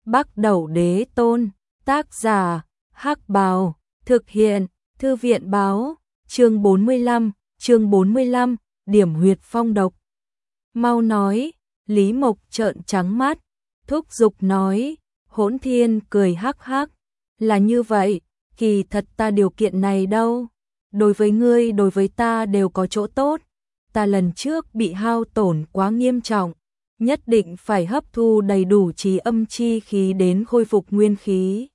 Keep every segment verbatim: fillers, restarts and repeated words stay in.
Bắc Đẩu Đế Tôn, tác giả, Hắc Bào, thực hiện, Thư viện báo, chương bốn mươi lăm, chương bốn mươi lăm, điểm huyệt phong độc. Mau nói, Lý Mộc trợn trắng mắt, thúc giục nói, Hỗn Thiên cười hắc hắc, là như vậy, kỳ thật ta điều kiện này đâu, đối với ngươi đối với ta đều có chỗ tốt, ta lần trước bị hao tổn quá nghiêm trọng, nhất định phải hấp thu đầy đủ trí âm chi khí đến khôi phục nguyên khí.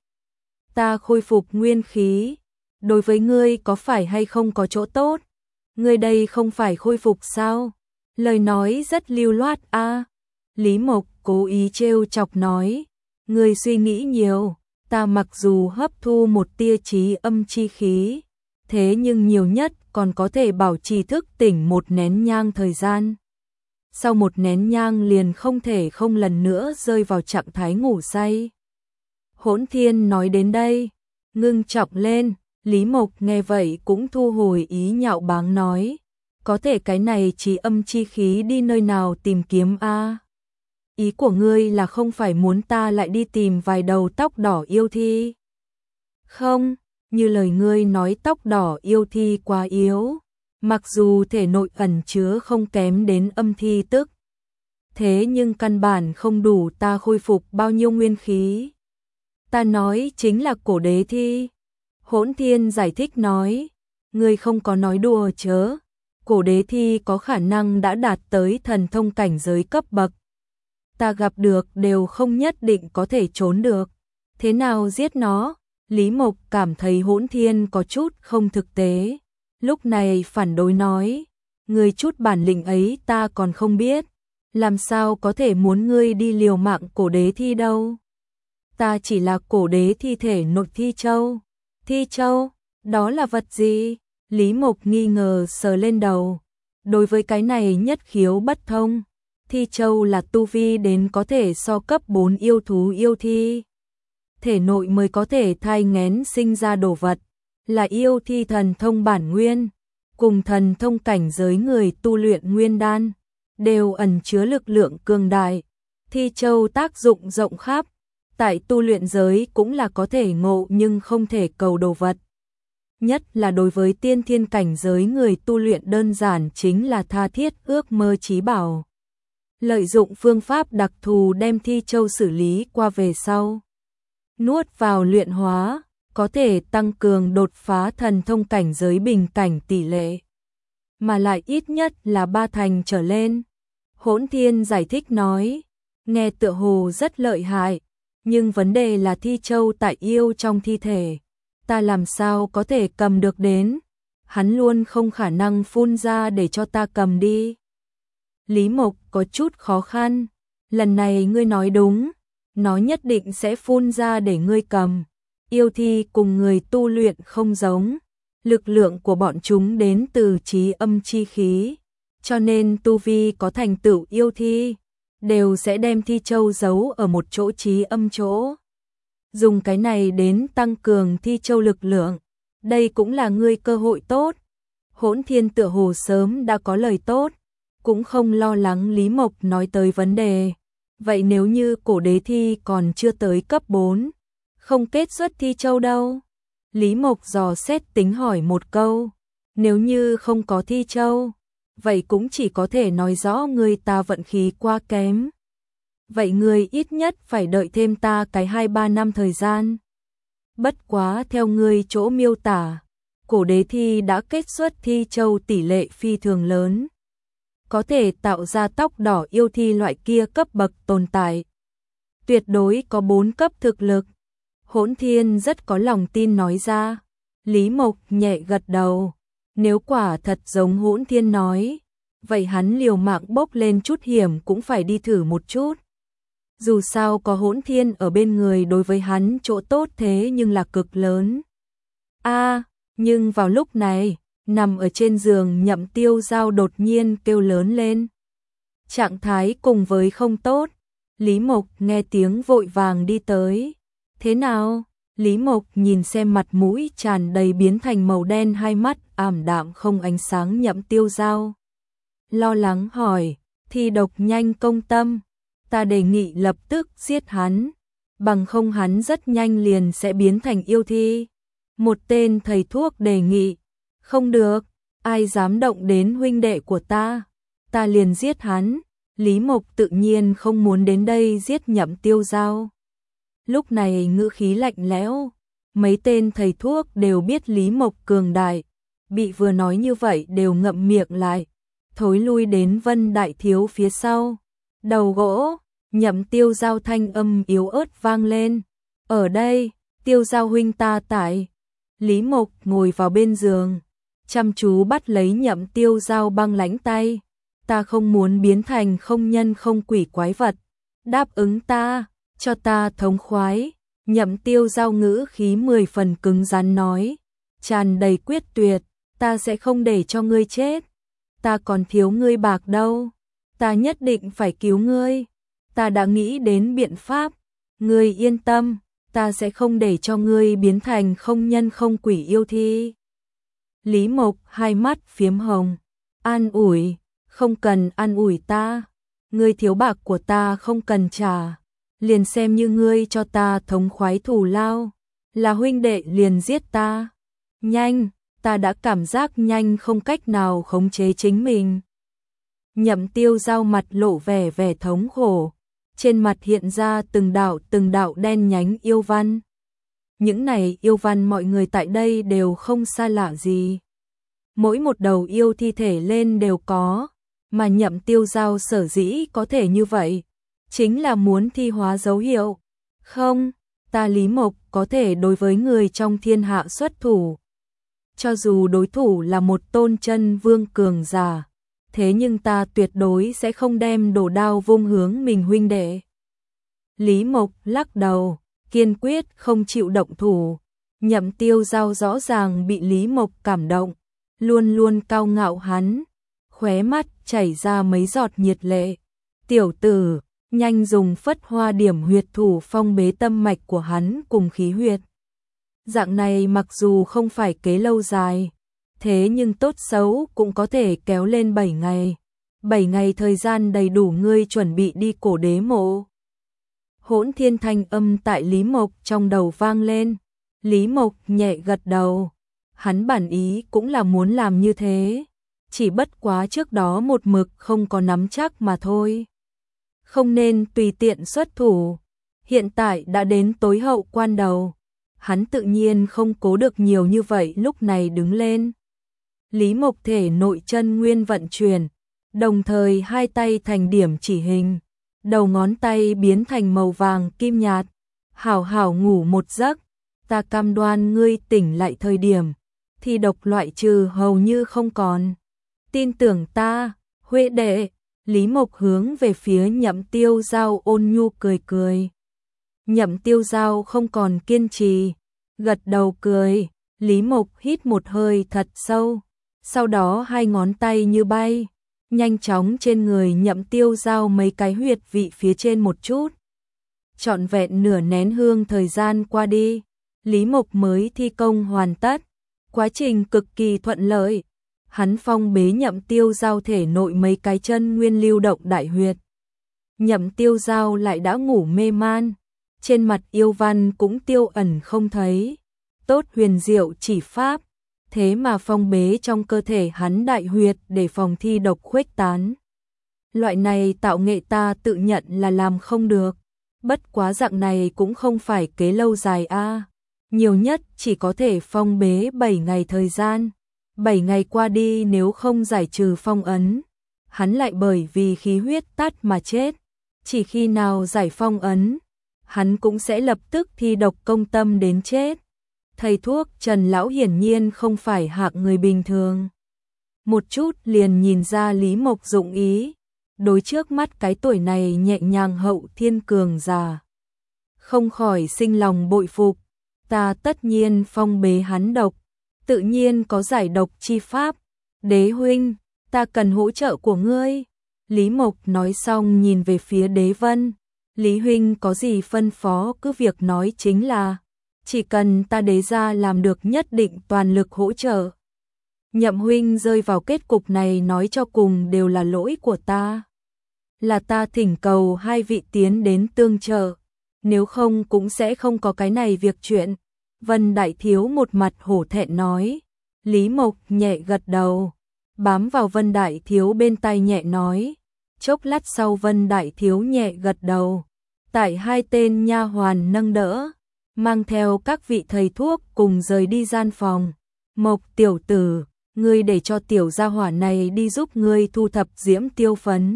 Ta khôi phục nguyên khí, đối với ngươi có phải hay không có chỗ tốt? Ngươi đây không phải khôi phục sao? Lời nói rất lưu loát a. À. Lý Mộc cố ý trêu chọc nói, ngươi suy nghĩ nhiều, ta mặc dù hấp thu một tia trí âm chi khí, thế nhưng nhiều nhất còn có thể bảo trì thức tỉnh một nén nhang thời gian. Sau một nén nhang liền không thể không lần nữa rơi vào trạng thái ngủ say. Hỗn Thiên nói đến đây, ngưng trọng lên, Lý Mộc nghe vậy cũng thu hồi ý nhạo báng nói, có thể cái này trí âm chi khí đi nơi nào tìm kiếm a? À? Ý của ngươi là không phải muốn ta lại đi tìm vài đầu tóc đỏ yêu thi? Không, như lời ngươi nói tóc đỏ yêu thi quá yếu, mặc dù thể nội ẩn chứa không kém đến âm thi tức, thế nhưng căn bản không đủ ta khôi phục bao nhiêu nguyên khí. Ta nói chính là cổ đế thi. Hỗn Thiên giải thích nói, ngươi không có nói đùa chớ, cổ đế thi có khả năng đã đạt tới thần thông cảnh giới cấp bậc. Ta gặp được đều không nhất định có thể trốn được. Thế nào giết nó? Lý Mộc cảm thấy Hỗn Thiên có chút không thực tế. Lúc này phản đối nói, ngươi chút bản lĩnh ấy ta còn không biết, làm sao có thể muốn ngươi đi liều mạng cổ đế thi đâu. Ta chỉ là cổ đế thi thể nội thi châu. Thi châu, đó là vật gì? Lý Mộc nghi ngờ sờ lên đầu. Đối với cái này nhất khiếu bất thông. Thi châu là tu vi đến có thể so cấp bốn yêu thú yêu thi. Thể nội mới có thể thai nghén sinh ra đồ vật. Là yêu thi thần thông bản nguyên. Cùng thần thông cảnh giới người tu luyện nguyên đan. Đều ẩn chứa lực lượng cường đại. Thi châu tác dụng rộng khắp. Tại tu luyện giới cũng là có thể ngộ nhưng không thể cầu đồ vật. Nhất là đối với tiên thiên cảnh giới người tu luyện đơn giản chính là tha thiết ước mơ chí bảo. Lợi dụng phương pháp đặc thù đem thi châu xử lý qua về sau. Nuốt vào luyện hóa, có thể tăng cường đột phá thần thông cảnh giới bình cảnh tỷ lệ. Mà lại ít nhất là ba thành trở lên. Hỗn Thiên giải thích nói, nghe tựa hồ rất lợi hại. Nhưng vấn đề là thi châu tại yêu trong thi thể, ta làm sao có thể cầm được đến, hắn luôn không khả năng phun ra để cho ta cầm đi. Lý Mộc có chút khó khăn, lần này ngươi nói đúng, nó nhất định sẽ phun ra để ngươi cầm. Yêu thi cùng người tu luyện không giống, lực lượng của bọn chúng đến từ trí âm chi khí, cho nên tu vi có thành tựu yêu thi đều sẽ đem thi châu giấu ở một chỗ trí âm chỗ. Dùng cái này đến tăng cường thi châu lực lượng, đây cũng là ngươi cơ hội tốt. Hỗn Thiên tựa hồ sớm đã có lời tốt, cũng không lo lắng Lý Mộc nói tới vấn đề. Vậy nếu như cổ đế thi còn chưa tới cấp bốn, không kết xuất thi châu đâu? Lý Mộc dò xét tính hỏi một câu, nếu như không có thi châu, vậy cũng chỉ có thể nói rõ người ta vận khí quá kém. Vậy người ít nhất phải đợi thêm ta cái hai ba năm thời gian. Bất quá theo người chỗ miêu tả, cổ đế thi đã kết xuất thi châu tỷ lệ phi thường lớn. Có thể tạo ra tóc đỏ yêu thi loại kia cấp bậc tồn tại. Tuyệt đối có bốn cấp thực lực. Hỗn Thiên rất có lòng tin nói ra. Lý Mộc nhẹ gật đầu. Nếu quả thật giống Hỗn Thiên nói, vậy hắn liều mạng bốc lên chút hiểm cũng phải đi thử một chút. Dù sao có Hỗn Thiên ở bên người đối với hắn chỗ tốt thế nhưng là cực lớn. A, à, nhưng vào lúc này, nằm ở trên giường Nhậm Tiêu Giao đột nhiên kêu lớn lên. Trạng thái cùng với không tốt, Lý Mộc nghe tiếng vội vàng đi tới. Thế nào? Lý Mộc nhìn xem mặt mũi tràn đầy biến thành màu đen hai mắt ảm đạm không ánh sáng Nhậm Tiêu Giao. Lo lắng hỏi, thi độc nhanh công tâm, ta đề nghị lập tức giết hắn. bằng không hắn rất nhanh liền sẽ biến thành yêu thi. Một tên thầy thuốc đề nghị, không được, ai dám động đến huynh đệ của ta, ta liền giết hắn. Lý Mộc tự nhiên không muốn đến đây giết Nhậm Tiêu Giao. Lúc này ngữ khí lạnh lẽo, mấy tên thầy thuốc đều biết Lý Mộc cường đại, bị vừa nói như vậy đều ngậm miệng lại, thối lui đến Vân Đại Thiếu phía sau. Đầu gỗ, Nhậm Tiêu Giao thanh âm yếu ớt vang lên. Ở đây, Tiêu Giao huynh ta tại. Lý Mộc ngồi vào bên giường, chăm chú bắt lấy Nhậm Tiêu Giao băng lãnh tay. Ta không muốn biến thành không nhân không quỷ quái vật. Đáp ứng ta, cho ta thống khoái. Nhậm Tiêu Giao ngữ khí mười phần cứng rắn nói, tràn đầy quyết tuyệt, ta sẽ không để cho ngươi chết. Ta còn thiếu ngươi bạc đâu. Ta nhất định phải cứu ngươi. Ta đã nghĩ đến biện pháp. Ngươi yên tâm, ta sẽ không để cho ngươi biến thành không nhân không quỷ yêu thi. Lý Mộc hai mắt phiếm hồng, an ủi, không cần an ủi ta. Ngươi thiếu bạc của ta không cần trả, liền xem như ngươi cho ta thống khoái thù lao. Là huynh đệ liền giết ta. Nhanh, ta đã cảm giác nhanh không cách nào khống chế chính mình. Nhậm Tiêu Giao mặt lộ vẻ vẻ thống khổ, trên mặt hiện ra từng đạo từng đạo đen nhánh yêu văn. Những này yêu văn mọi người tại đây đều không xa lạ gì. Mỗi một đầu yêu thi thể lên đều có, mà Nhậm Tiêu Giao sở dĩ có thể như vậy, chính là muốn thi hóa dấu hiệu. Không, ta Lý Mộc có thể đối với người trong thiên hạ xuất thủ. Cho dù đối thủ là một tôn chân vương cường giả, thế nhưng ta tuyệt đối sẽ không đem đồ đao vung hướng mình huynh đệ. Lý Mộc lắc đầu, kiên quyết không chịu động thủ. Nhậm Tiêu Giao rõ ràng bị Lý Mộc cảm động, luôn luôn cao ngạo hắn, khóe mắt chảy ra mấy giọt nhiệt lệ. Tiểu tử, nhanh dùng phất hoa điểm huyệt thủ phong bế tâm mạch của hắn cùng khí huyệt. Dạng này mặc dù không phải kế lâu dài, thế nhưng tốt xấu cũng có thể kéo lên bảy ngày. bảy ngày thời gian đầy đủ ngươi chuẩn bị đi cổ đế mộ. Hỗn thiên thanh âm tại Lý Mộc trong đầu vang lên. Lý Mộc nhẹ gật đầu. Hắn bản ý cũng là muốn làm như thế, chỉ bất quá trước đó một mực không có nắm chắc mà thôi. Không nên tùy tiện xuất thủ. Hiện tại đã đến tối hậu quan đầu, hắn tự nhiên không cố được nhiều như vậy, lúc này đứng lên. Lý Mộc thể nội chân nguyên vận chuyển, đồng thời hai tay thành điểm chỉ hình, đầu ngón tay biến thành màu vàng kim nhạt. Hảo hảo ngủ một giấc, ta cam đoan ngươi tỉnh lại thời điểm thì độc loại trừ hầu như không còn. Tin tưởng ta, huệ đệ. Lý Mộc hướng về phía Nhậm Tiêu Giao ôn nhu cười cười. Nhậm Tiêu Giao không còn kiên trì, gật đầu cười. Lý Mộc hít một hơi thật sâu, sau đó hai ngón tay như bay, nhanh chóng trên người Nhậm Tiêu Giao mấy cái huyệt vị phía trên một chút. Trọn vẹn nửa nén hương thời gian qua đi, Lý Mộc mới thi công hoàn tất. Quá trình cực kỳ thuận lợi. Hắn phong bế Nhậm Tiêu Giao thể nội mấy cái chân nguyên lưu động đại huyệt. Nhậm Tiêu Giao lại đã ngủ mê man, trên mặt yêu văn cũng tiêu ẩn không thấy. Tốt huyền diệu chỉ pháp, thế mà phong bế trong cơ thể hắn đại huyệt để phòng thi độc khuếch tán. Loại này tạo nghệ ta tự nhận là làm không được, bất quá dạng này cũng không phải kế lâu dài a, nhiều nhất chỉ có thể phong bế bảy ngày thời gian. bảy ngày qua đi nếu không giải trừ phong ấn, hắn lại bởi vì khí huyết tắt mà chết. Chỉ khi nào giải phong ấn, hắn cũng sẽ lập tức thi độc công tâm đến chết. Thầy thuốc Trần Lão hiển nhiên không phải hạng người bình thường. Một chút liền nhìn ra Lý Mộc dụng ý, đối trước mắt cái tuổi này nhẹ nhàng hậu thiên cường già, không khỏi sinh lòng bội phục. Ta tất nhiên phong bế hắn độc, tự nhiên có giải độc chi pháp. Đế huynh, ta cần hỗ trợ của ngươi. Lý Mộc nói xong nhìn về phía Đế Vân. Lý huynh có gì phân phó cứ việc nói chính là, chỉ cần ta Đế gia làm được nhất định toàn lực hỗ trợ. Nhậm huynh rơi vào kết cục này nói cho cùng đều là lỗi của ta. Là ta thỉnh cầu hai vị tiến đến tương trợ. nếu không cũng sẽ không có cái này việc chuyện. Vân Đại Thiếu một mặt hổ thẹn nói. Lý Mộc nhẹ gật đầu, bám vào Vân Đại Thiếu bên tai nhẹ nói. Chốc lát sau Vân Đại Thiếu nhẹ gật đầu, tại hai tên nha hoàn nâng đỡ, mang theo các vị thầy thuốc cùng rời đi gian phòng. Mộc tiểu tử, ngươi để cho tiểu gia hỏa này đi giúp ngươi thu thập diễm tiêu phấn,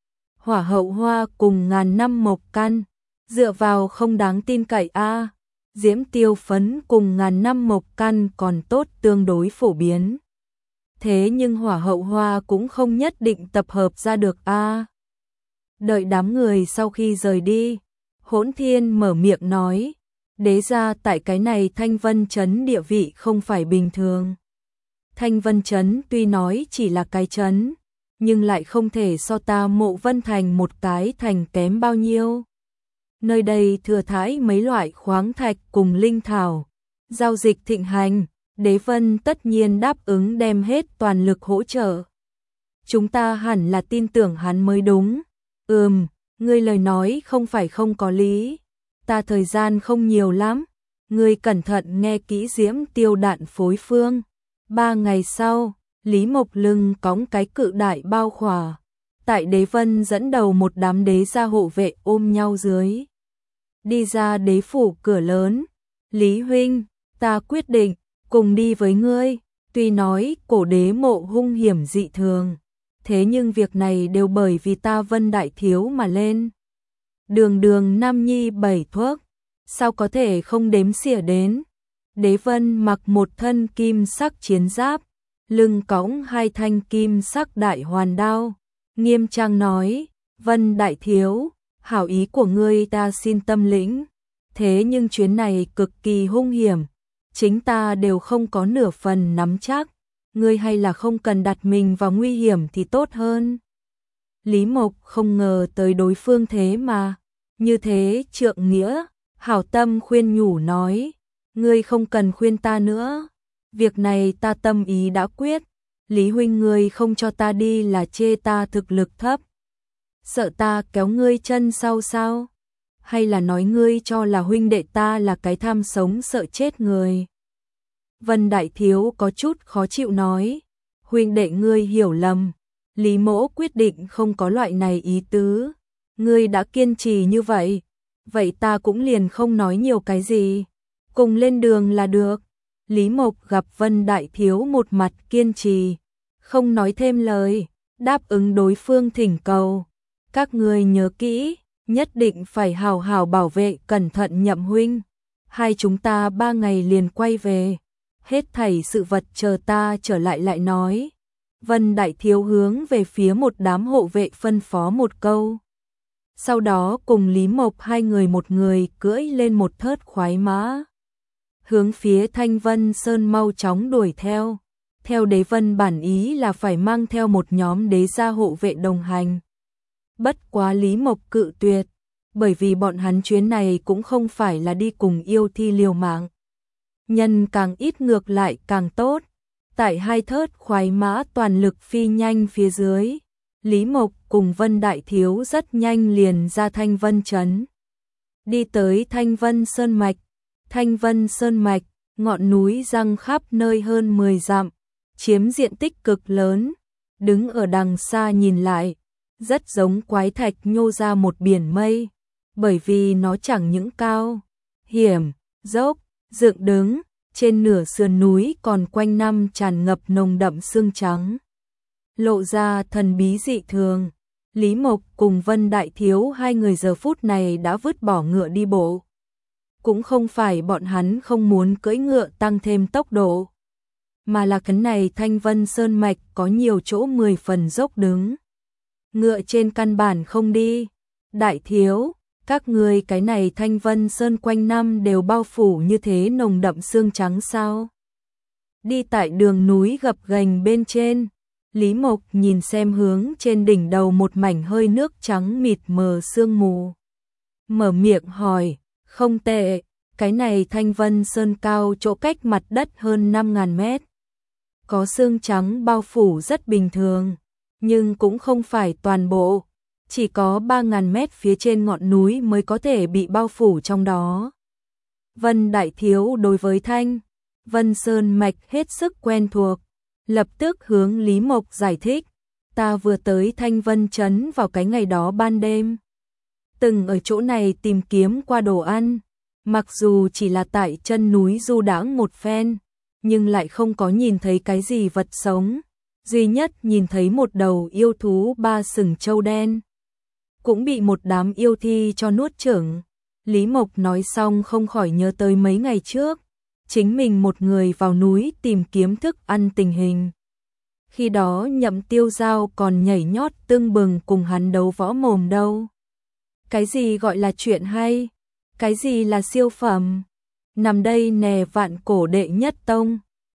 hỏa hậu hoa cùng ngàn năm mộc căn, dựa vào không đáng tin cậy a. Diễm tiêu phấn cùng ngàn năm mộc căn còn tốt, tương đối phổ biến. Thế nhưng hỏa hậu hoa cũng không nhất định tập hợp ra được a. Đợi đám người sau khi rời đi, Hỗn Thiên mở miệng nói, đế gia tại cái này Thanh Vân Trấn địa vị không phải bình thường. Thanh Vân Trấn tuy nói chỉ là cái trấn, nhưng lại không thể so ta Mộ Vân Thành một cái thành kém bao nhiêu. Nơi đây thừa thãi mấy loại khoáng thạch cùng linh thảo, giao dịch thịnh hành, Đế Vân tất nhiên đáp ứng đem hết toàn lực hỗ trợ. Chúng ta hẳn là tin tưởng hắn mới đúng. Ừm, ngươi lời nói không phải không có lý. Ta thời gian không nhiều lắm, ngươi cẩn thận nghe kỹ diễm tiêu đạn phối phương. Ba ngày sau, Lý Mộc lưng cõng cái cự đại bao khỏa, tại Đế Vân dẫn đầu một đám đế gia hộ vệ ôm nhau dưới. Đi ra đế phủ cửa lớn. Lý huynh, ta quyết định cùng đi với ngươi. Tuy nói cổ đế mộ hung hiểm dị thường, thế nhưng việc này đều bởi vì ta Vân Đại Thiếu mà lên. Đường đường nam nhi bảy thuốc, sao có thể không đếm xỉa đến. Đế Vân mặc một thân kim sắc chiến giáp, lưng cõng hai thanh kim sắc đại hoàn đao, nghiêm trang nói, Vân Đại Thiếu, hảo ý của ngươi ta xin tâm lĩnh, thế nhưng chuyến này cực kỳ hung hiểm, chính ta đều không có nửa phần nắm chắc, ngươi hay là không cần đặt mình vào nguy hiểm thì tốt hơn. Lý Mộc không ngờ tới đối phương thế mà, như thế trượng nghĩa, hảo tâm khuyên nhủ nói, ngươi không cần khuyên ta nữa, việc này ta tâm ý đã quyết, Lý huynh ngươi không cho ta đi là chê ta thực lực thấp. Sợ ta kéo ngươi chân sau sao? Hay là nói ngươi cho là huynh đệ ta là cái tham sống sợ chết người? Vân Đại Thiếu có chút khó chịu nói, huynh đệ ngươi hiểu lầm, Lý mỗ quyết định không có loại này ý tứ, ngươi đã kiên trì như vậy, vậy ta cũng liền không nói nhiều cái gì, cùng lên đường là được. Lý Mộc gặp Vân Đại Thiếu một mặt kiên trì, không nói thêm lời, đáp ứng đối phương thỉnh cầu. Các ngươi nhớ kỹ, nhất định phải hào hào bảo vệ cẩn thận Nhậm huynh. Hai chúng ta ba ngày liền quay về, hết thảy sự vật chờ ta trở lại lại nói. Vân Đại Thiếu hướng về phía một đám hộ vệ phân phó một câu. Sau đó cùng Lý Mộc hai người một người cưỡi lên một thớt khoái mã, hướng phía Thanh Vân Sơn mau chóng đuổi theo. Theo Đế Vân bản ý là phải mang theo một nhóm đế gia hộ vệ đồng hành. Bất quá Lý Mộc cự tuyệt, bởi vì bọn hắn chuyến này cũng không phải là đi cùng yêu thi liều mạng. Nhân càng ít ngược lại càng tốt. Tại hai thớt khoái mã toàn lực phi nhanh phía dưới, Lý Mộc cùng Vân Đại Thiếu rất nhanh liền ra Thanh Vân Trấn. Đi tới Thanh Vân Sơn Mạch. Thanh Vân Sơn Mạch, ngọn núi răng khắp nơi hơn mười dặm, chiếm diện tích cực lớn, đứng ở đằng xa nhìn lại, rất giống quái thạch nhô ra một biển mây, bởi vì nó chẳng những cao, hiểm, dốc, dựng đứng, trên nửa sườn núi còn quanh năm tràn ngập nồng đậm sương trắng, lộ ra thần bí dị thường. Lý Mộc cùng Vân Đại Thiếu hai người giờ phút này đã vứt bỏ ngựa đi bộ. Cũng không phải bọn hắn không muốn cưỡi ngựa tăng thêm tốc độ, mà là cái này Thanh Vân Sơn Mạch có nhiều chỗ mười phần dốc đứng. Ngựa trên căn bản không đi. Đại Thiếu, các ngươi cái này Thanh Vân Sơn quanh năm đều bao phủ như thế nồng đậm sương trắng sao? Đi tại đường núi gập ghềnh bên trên, Lý Mộc nhìn xem hướng trên đỉnh đầu một mảnh hơi nước trắng mịt mờ sương mù. Mở miệng hỏi, không tệ, cái này Thanh Vân Sơn cao chỗ cách mặt đất hơn năm ngàn mét. Có sương trắng bao phủ rất bình thường, nhưng cũng không phải toàn bộ. chỉ có ba nghìn mét phía trên ngọn núi mới có thể bị bao phủ trong đó. Vân Đại Thiếu đối với Thanh Vân Sơn Mạch hết sức quen thuộc, lập tức hướng Lý Mộc giải thích, ta vừa tới Thanh Vân Trấn vào cái ngày đó ban đêm. Từng ở chỗ này tìm kiếm qua đồ ăn, mặc dù chỉ là tại chân núi du đãng một phen, nhưng lại không có nhìn thấy cái gì vật sống, duy nhất nhìn thấy một đầu yêu thú ba sừng trâu đen, cũng bị một đám yêu thi cho nuốt chửng. Lý Mộc nói xong không khỏi nhớ tới mấy ngày trước, chính mình một người vào núi tìm kiếm thức ăn tình hình. Khi đó Nhậm Tiêu Giao còn nhảy nhót tưng bừng cùng hắn đấu võ mồm đâu. Cái gì gọi là chuyện hay? Cái gì là siêu phẩm? Nằm đây nè vạn cổ đệ nhất tông.